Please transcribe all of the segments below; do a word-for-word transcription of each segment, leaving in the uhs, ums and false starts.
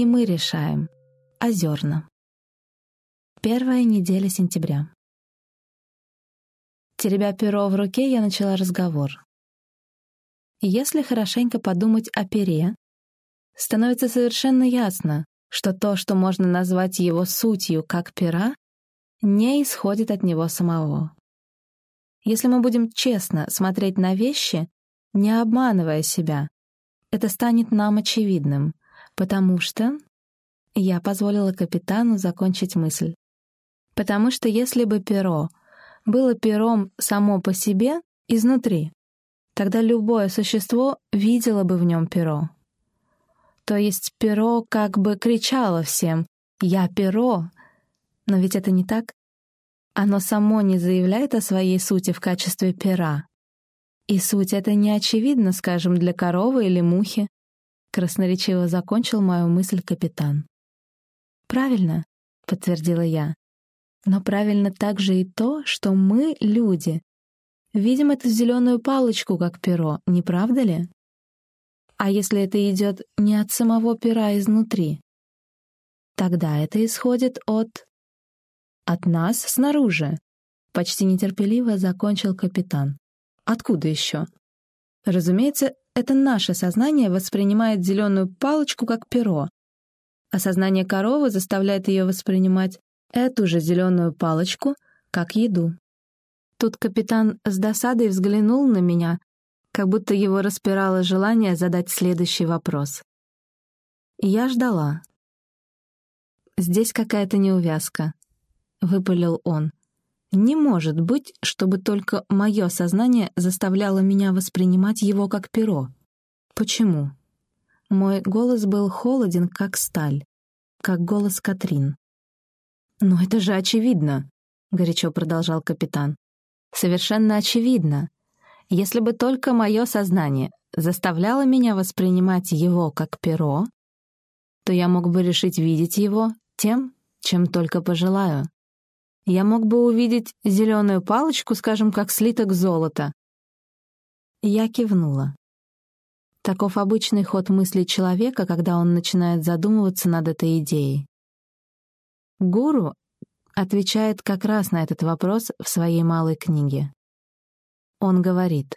Не мы решаем, а зерна. Первая неделя сентября. Теребя перо в руке, я начала разговор. Если хорошенько подумать о пере, становится совершенно ясно, что то, что можно назвать его сутью как пера, не исходит от него самого. Если мы будем честно смотреть на вещи, не обманывая себя, это станет нам очевидным, потому что... Я позволила капитану закончить мысль. Потому что если бы перо было пером само по себе, изнутри, тогда любое существо видело бы в нем перо. То есть перо как бы кричало всем «Я перо!», но ведь это не так. Оно само не заявляет о своей сути в качестве пера. И суть это не очевидна, скажем, для коровы или мухи. Красноречиво закончил мою мысль капитан. «Правильно», — подтвердила я. «Но правильно также и то, что мы, люди, видим эту зеленую палочку как перо, не правда ли? А если это идет не от самого пера изнутри, тогда это исходит от... от нас снаружи», — почти нетерпеливо закончил капитан. «Откуда еще?» «Разумеется, это наше сознание воспринимает зеленую палочку как перо, а сознание коровы заставляет ее воспринимать эту же зеленую палочку как еду». Тут капитан с досадой взглянул на меня, как будто его распирало желание задать следующий вопрос. И я ждала. «Здесь какая-то неувязка», — выпалил он. «Не может быть, чтобы только мое сознание заставляло меня воспринимать его как перо. Почему?» Мой голос был холоден, как сталь, как голос Катрин. «Но это же очевидно», — горячо продолжал капитан. «Совершенно очевидно. Если бы только мое сознание заставляло меня воспринимать его как перо, то я мог бы решить видеть его тем, чем только пожелаю. Я мог бы увидеть зеленую палочку, скажем, как слиток золота». Я кивнула. Таков обычный ход мысли человека, когда он начинает задумываться над этой идеей. Гуру отвечает как раз на этот вопрос в своей малой книге. Он говорит: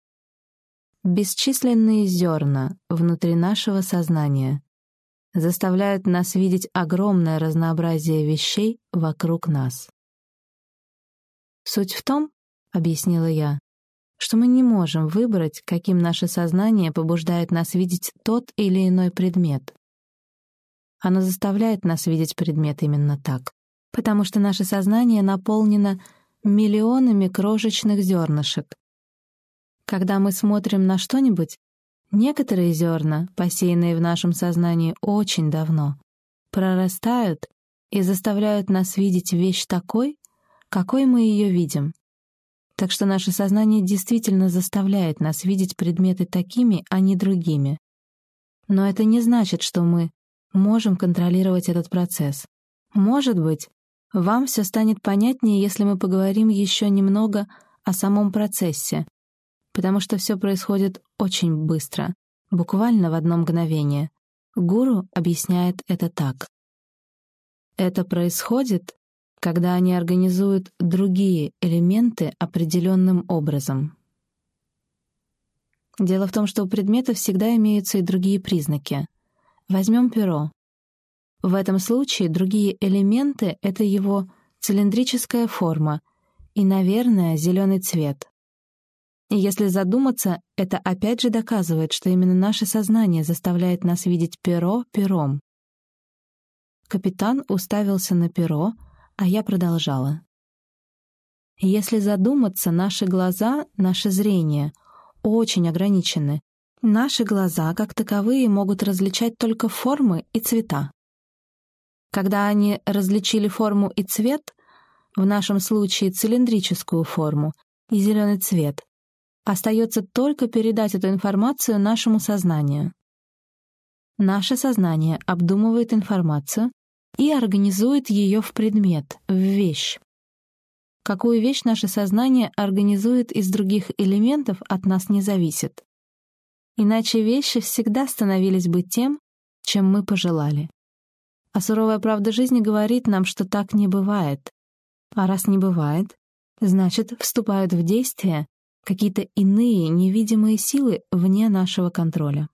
«Бесчисленные зерна внутри нашего сознания заставляют нас видеть огромное разнообразие вещей вокруг нас». «Суть в том, — объяснила я, — что мы не можем выбрать, каким наше сознание побуждает нас видеть тот или иной предмет. Оно заставляет нас видеть предмет именно так, потому что наше сознание наполнено миллионами крошечных зернышек. Когда мы смотрим на что-нибудь, некоторые зерна, посеянные в нашем сознании очень давно, прорастают и заставляют нас видеть вещь такой, какой мы ее видим. Так что наше сознание действительно заставляет нас видеть предметы такими, а не другими. Но это не значит, что мы можем контролировать этот процесс. Может быть, вам все станет понятнее, если мы поговорим еще немного о самом процессе, потому что все происходит очень быстро, буквально в одно мгновение. Гуру объясняет это так. Это происходит, когда они организуют другие элементы определенным образом. Дело в том, что у предмета всегда имеются и другие признаки. Возьмем перо. В этом случае другие элементы — это его цилиндрическая форма и, наверное, зеленый цвет. И если задуматься, это опять же доказывает, что именно наше сознание заставляет нас видеть перо пером. Капитан уставился на перо, а я продолжала. Если задуматься, наши глаза, наше зрение очень ограничены. Наши глаза, как таковые, могут различать только формы и цвета. Когда они различили форму и цвет, в нашем случае цилиндрическую форму и зеленый цвет, остается только передать эту информацию нашему сознанию. Наше сознание обдумывает информацию и организует ее в предмет, в вещь. Какую вещь наше сознание организует из других элементов, от нас не зависит. Иначе вещи всегда становились бы тем, чем мы пожелали. А суровая правда жизни говорит нам, что так не бывает. А раз не бывает, значит, вступают в действие какие-то иные невидимые силы вне нашего контроля.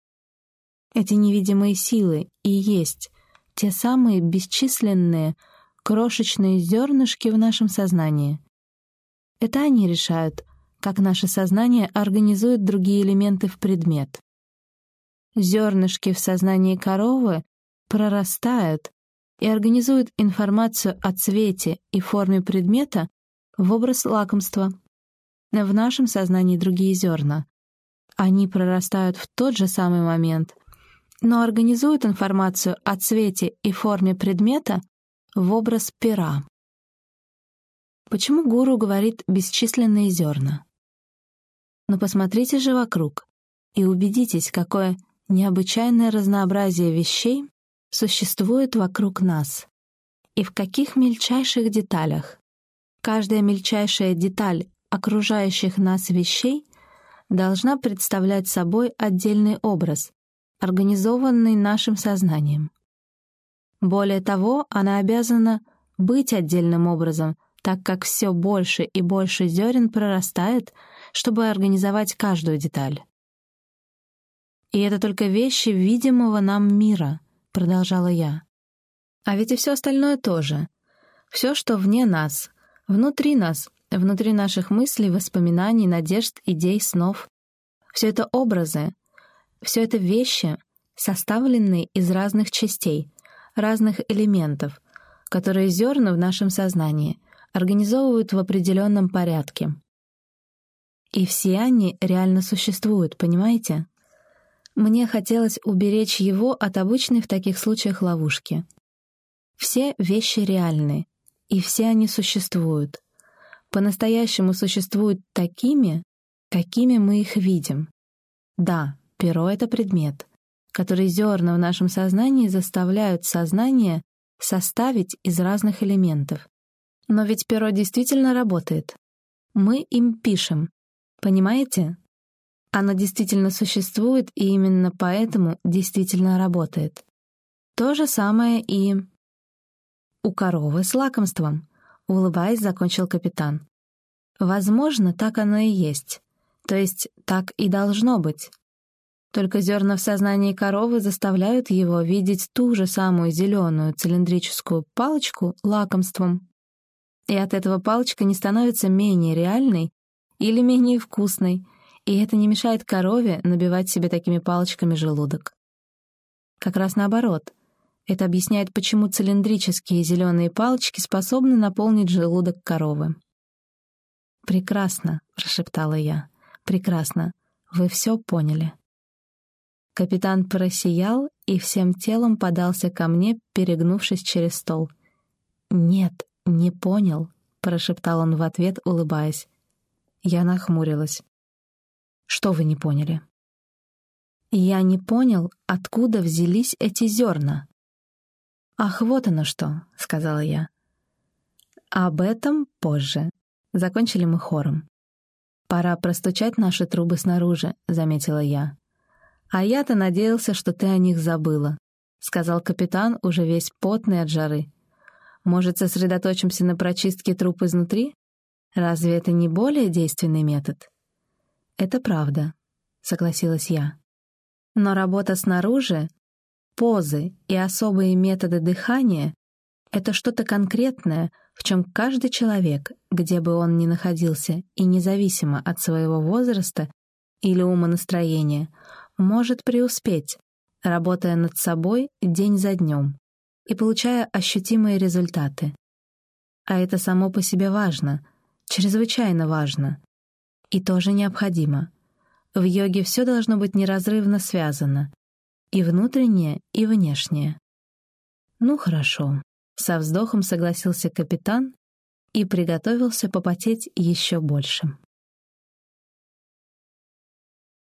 Эти невидимые силы и есть те самые бесчисленные крошечные зернышки в нашем сознании. Это они решают, как наше сознание организует другие элементы в предмет. Зернышки в сознании коровы прорастают и организуют информацию о цвете и форме предмета в образ лакомства. В нашем сознании другие зерна. Они прорастают в тот же самый момент, но организуют информацию о цвете и форме предмета в образ пера. Почему гуру говорит «бесчисленные зерна»? Но посмотрите же вокруг и убедитесь, какое необычайное разнообразие вещей существует вокруг нас, и в каких мельчайших деталях. Каждая мельчайшая деталь окружающих нас вещей должна представлять собой отдельный образ, организованный нашим сознанием. Более того, она обязана быть отдельным образом, так как все больше и больше зерен прорастает, чтобы организовать каждую деталь. «И это только вещи видимого нам мира», — продолжала я. «А ведь и все остальное тоже. Все, что вне нас, внутри нас, внутри наших мыслей, воспоминаний, надежд, идей, снов. Все это образы, все это вещи, составленные из разных частей, разных элементов, которые зерна в нашем сознании организовывают в определенном порядке. И все они реально существуют, понимаете? Мне хотелось уберечь его от обычной в таких случаях ловушки. Все вещи реальны, и все они существуют. По-настоящему существуют такими, какими мы их видим. Да, перо — это предмет, который зерна в нашем сознании заставляют сознание составить из разных элементов. Но ведь перо действительно работает. Мы им пишем. Понимаете? Оно действительно существует и именно поэтому действительно работает. То же самое и у коровы с лакомством, улыбаясь, закончил капитан. Возможно, так оно и есть. То есть так и должно быть. Только зерна в сознании коровы заставляют его видеть ту же самую зеленую цилиндрическую палочку лакомством. И от этого палочка не становится менее реальной или менее вкусной, и это не мешает корове набивать себе такими палочками желудок. Как раз наоборот. Это объясняет, почему цилиндрические зеленые палочки способны наполнить желудок коровы. «Прекрасно», — прошептала я. «Прекрасно. Вы все поняли». Капитан просиял и всем телом подался ко мне, перегнувшись через стол. «Нет, не понял», — прошептал он в ответ, улыбаясь. Я нахмурилась. «Что вы не поняли?» «Я не понял, откуда взялись эти зерна». «Ах, вот оно что», — сказала я. «Об этом позже». Закончили мы хором. «Пора простучать наши трубы снаружи», — заметила я. «А я-то надеялся, что ты о них забыла», — сказал капитан, уже весь потный от жары. «Может, сосредоточимся на прочистке труб изнутри? Разве это не более действенный метод?» «Это правда», — согласилась я. «Но работа снаружи, позы и особые методы дыхания — это что-то конкретное, в чем каждый человек, где бы он ни находился и независимо от своего возраста или умонастроения, может преуспеть, работая над собой день за днем и получая ощутимые результаты. А это само по себе важно, чрезвычайно важно. И тоже необходимо. В йоге все должно быть неразрывно связано. И внутреннее, и внешнее. Ну хорошо. Со вздохом согласился капитан и приготовился попотеть еще больше.